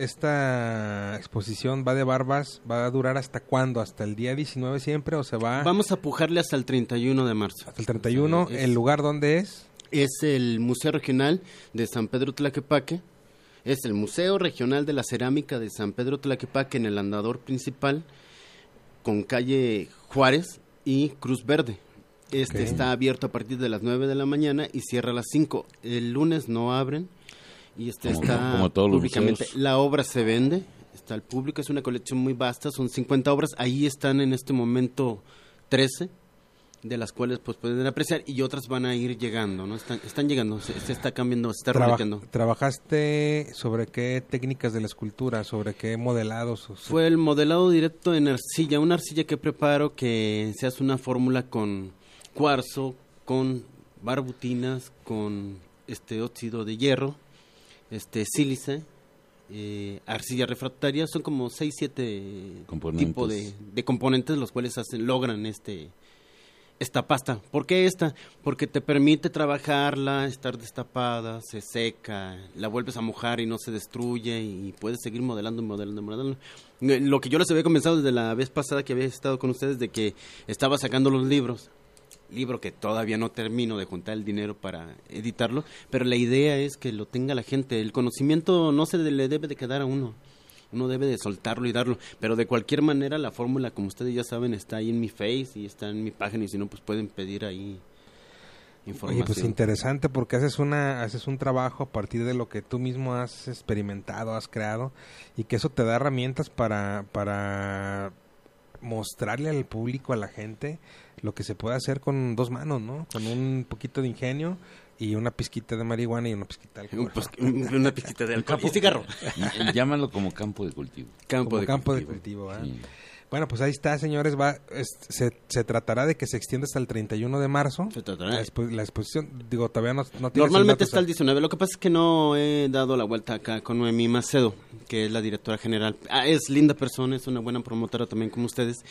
esta exposición Va de Barbas va a durar ¿hasta cuándo? ¿Hasta el día diecinueve siempre o se va Vamos a pujarle hasta el treinta y uno de marzo. hasta el treinta y uno? O sea, es- ¿El lugar dónde es? Es el Museo Regional de San Pedro Tlaquepaque. Es el Museo Regional de la Cerámica de San Pedro Tlaquepaque en el andador principal con calle Juárez y Cruz Verde. Este Ok. está abierto a partir de las nueve de la mañana y cierra a las cinco. El lunes no abren y este Como- está como todos los públicamente. museos. La obra se vende, está al público, es una colección muy vasta, son cincuenta obras. Ahí están en este momento trece, de las cuales pues pueden apreciar y otras van a ir llegando, ¿no? Están, están llegando, se, se está cambiando, se está Traba- roleteando. ¿Trabajaste sobre qué técnicas de la escultura? ¿Sobre qué modelados? O sea, Fue el modelado directo en arcilla, una arcilla que preparo que se hace una fórmula con cuarzo, con barbutinas, con este óxido de hierro, este sílice, eh, arcilla refractaria, son como seis, siete Componentes. tipos de, de componentes los cuales hacen, logran este esta pasta. ¿Por qué esta? Porque te permite trabajarla, estar destapada, se seca, la vuelves a mojar y no se destruye y puedes seguir modelando, modelando, modelando. Eh, Lo que yo les había comenzado desde la vez pasada que había estado con ustedes de que estaba sacando los libros, libro que todavía no termino de juntar el dinero para editarlo, pero la idea es que lo tenga la gente. El conocimiento no se le debe de quedar a uno. Uno debe de soltarlo y darlo, pero de cualquier manera la fórmula, como ustedes ya saben, está ahí en mi Face y está en mi página y si no, pues pueden pedir ahí información. Oye, pues interesante porque haces una haces un trabajo a partir de lo que tú mismo has experimentado, has creado y que eso te da herramientas para para mostrarle al público, a la gente, lo que se puede hacer con dos manos, ¿no? Con un poquito de ingenio y una pizquita de marihuana y una pizquita de Un alcohol. pos- un- una pizquita de alcohol y cigarro. Y- Llámalo como campo de cultivo. Campo Como de campo de cultivo. cultivo, ¿verdad? Sí. Bueno, pues ahí está, señores. Va, es- se, se tratará de que se extienda hasta el treinta y uno de marzo. Se tratará. La, expo- la exposición, digo, todavía no, no tienes Normalmente el dato, está el o sea, diecinueve, lo que pasa es que no he dado la vuelta acá con Noemí Macedo, que es la directora general. Ah, es linda persona, es una buena promotora también como ustedes.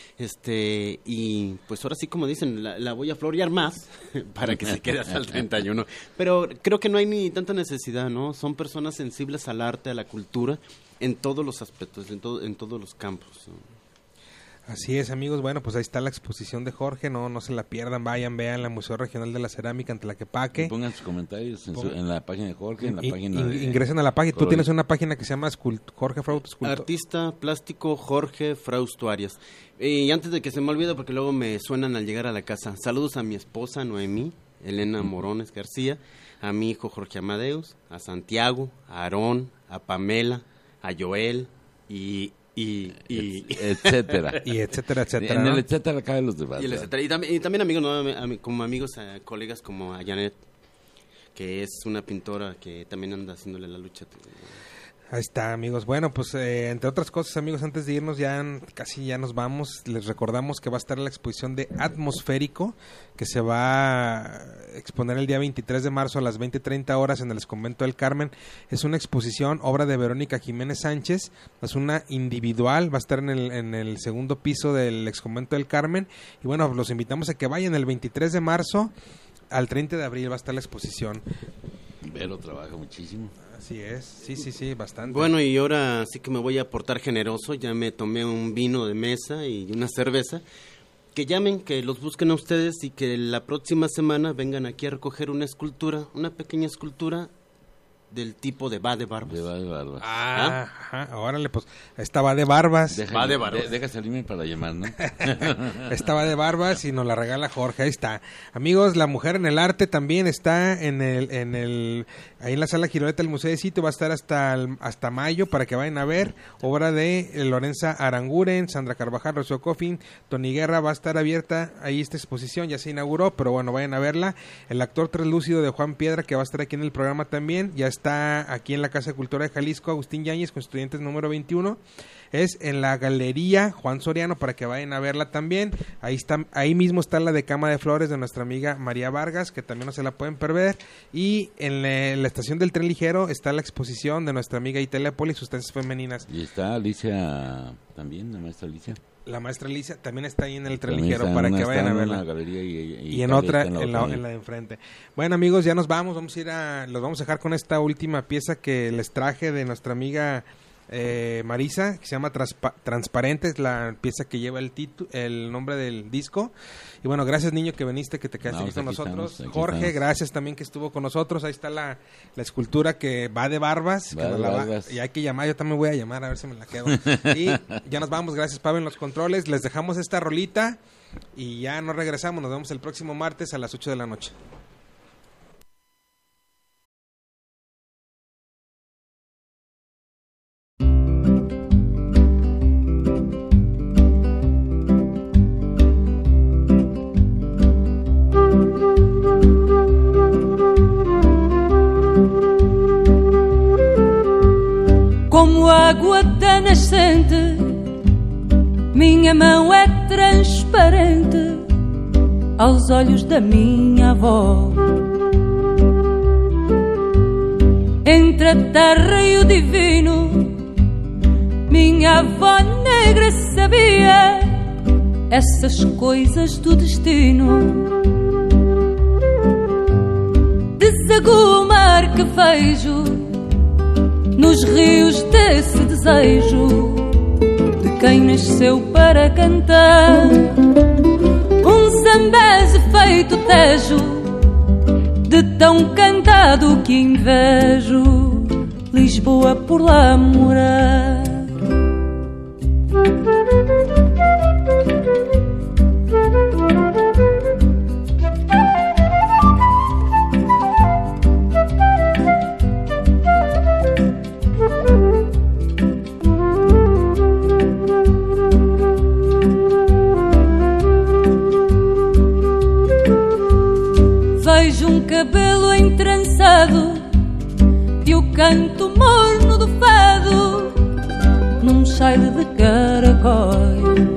Este, y pues ahora sí, como dicen, la, la voy a florear más para que se quede hasta el treinta y uno. Pero creo que no hay ni tanta necesidad, ¿no? Son personas sensibles al arte, a la cultura, en todos los aspectos, en, todo, en todos los campos, ¿no? Así es, amigos. Bueno, pues ahí está la exposición de Jorge. No no se la pierdan. Vayan, vean la Museo Regional de la Cerámica en Tlaquepaque. Y pongan sus comentarios en, su, en la página de Jorge, en la y, página in, de... Ingresen a la página. Tú tienes una página que se llama Escult Jorge Frausto Escultor. Artista plástico Jorge Frausto Arias. Y antes de que se me olvide, porque luego me suenan al llegar a la casa, saludos a mi esposa Noemí, Elena Morones García, a mi hijo Jorge Amadeus, a Santiago, a Aarón, a Pamela, a Joel y... Y, y etcétera y etcétera etcétera en ¿no? el etcétera caen los debates. Y, el etcétera. y, también, y también amigos, ¿no? Am- como amigos, a colegas como a Janet, que es una pintora que también anda haciéndole la lucha. Ahí está, amigos. Bueno, pues eh, entre otras cosas, amigos, antes de irnos ya casi ya nos vamos, les recordamos que va a estar la exposición de Atmosférico, que se va a exponer el día veintitrés de marzo a las veinte treinta horas en el Exconvento del Carmen. Es una exposición, obra de Verónica Jiménez Sánchez, es una individual, va a estar en el, en el segundo piso del Exconvento del Carmen. Y bueno, los invitamos a que vayan el veintitrés de marzo al treinta de abril, va a estar la exposición. Vero trabaja muchísimo. Así es, sí, sí, sí, bastante. Bueno, y ahora sí que me voy a portar generoso, ya me tomé un vino de mesa y una cerveza. Que llamen, que los busquen a ustedes y que la próxima semana vengan aquí a recoger una escultura, una pequeña escultura del tipo de Va de Barbas. De Va de Barbas. Ah, ajá, órale, pues esta va de barbas. Deja, Va de Barbas. De, deja salirme para llamar, ¿no? Esta va de barbas y nos la regala Jorge, ahí está. Amigos, La Mujer en el Arte también está en el, en el, ahí en la Sala Giroleta del Museo de Sitio, va a estar hasta, el, hasta mayo para que vayan a ver, obra de Lorenza Aranguren, Sandra Carvajal, Rocío Coffin, Tony Guerra, va a estar abierta ahí esta exposición, ya se inauguró, pero bueno, vayan a verla. El actor translúcido de Juan Piedra, que va a estar aquí en el programa también, ya está aquí en la Casa de Cultura de Jalisco, Agustín Yáñez, con estudiantes número veintiuno, es en la Galería Juan Soriano, para que vayan a verla también. Ahí está, ahí mismo está la Decama de Flores de nuestra amiga María Vargas, que también no se la pueden perder, y en la, en la estación del tren ligero está la exposición de nuestra amiga Itelepoli, Sustancias Femeninas. Y está Alicia también, la maestra Alicia. La maestra Alicia también está ahí en el tren También ligero para una, que vayan a en verla. una galería y, y, Y en Italia otra, está en la, otra. en la de enfrente. Bueno, amigos, ya nos vamos. Vamos a ir a, los vamos a dejar con esta última pieza que les traje de nuestra amiga eh, Marisa, que se llama Transpa Transparente, es la pieza que lleva el título, el nombre del disco. Y bueno, gracias, niño, que viniste, que te quedaste No, aquí con aquí nosotros. estamos, aquí Jorge, estamos. gracias también que estuvo con nosotros. Ahí está la, la escultura que va de barbas. Va que de nos la va- barbas. y hay que llamar, yo también voy a llamar a ver si me la quedo. Y ya nos vamos, gracias, Pablo, en los controles. Les dejamos esta rolita y ya nos regresamos. Nos vemos el próximo martes a las ocho de la noche. Como água da nascente, minha mão é transparente aos olhos da minha avó. Entre a terra e o divino, minha avó negra sabia essas coisas do destino. Desagua o mar que vejo nos rios desse desejo de quem nasceu para cantar. Um zambeze feito tejo, de tão cantado que invejo Lisboa por lá morar. Vejo um cabelo entrançado e o canto morno do fado num cheiro de caracóis.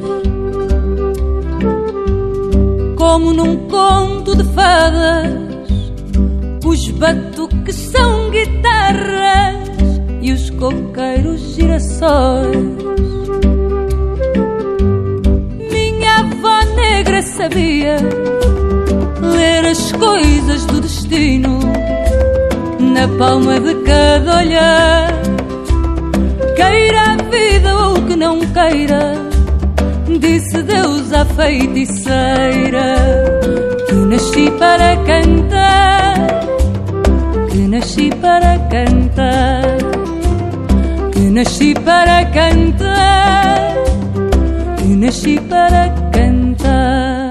Como num conto de fadas, os batuques são guitarras e os coqueiros girassóis. Minha avó negra sabia ler as coisas do destino na palma de cada olhar. Queira a vida ou que não queira, disse Deus à feiticeira que nasci para cantar, que nasci para cantar, que nasci para cantar, que nasci para cantar.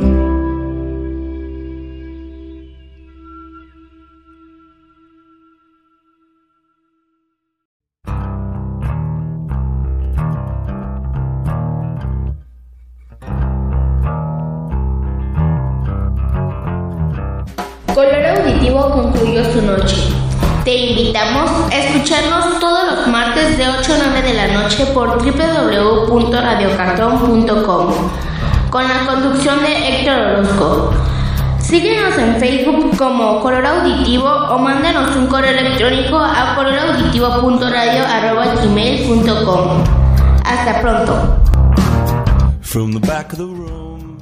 Color Auditivo concluyó su noche. Te invitamos a escucharnos todos los martes de ocho a nueve de la noche por doble u doble u doble u punto radio cartón punto com con la conducción de Héctor Orozco. Síguenos en Facebook como Color Auditivo o mándanos un correo electrónico a colorauditivo punto radio arroba gmail punto com. Hasta pronto. From the back of the room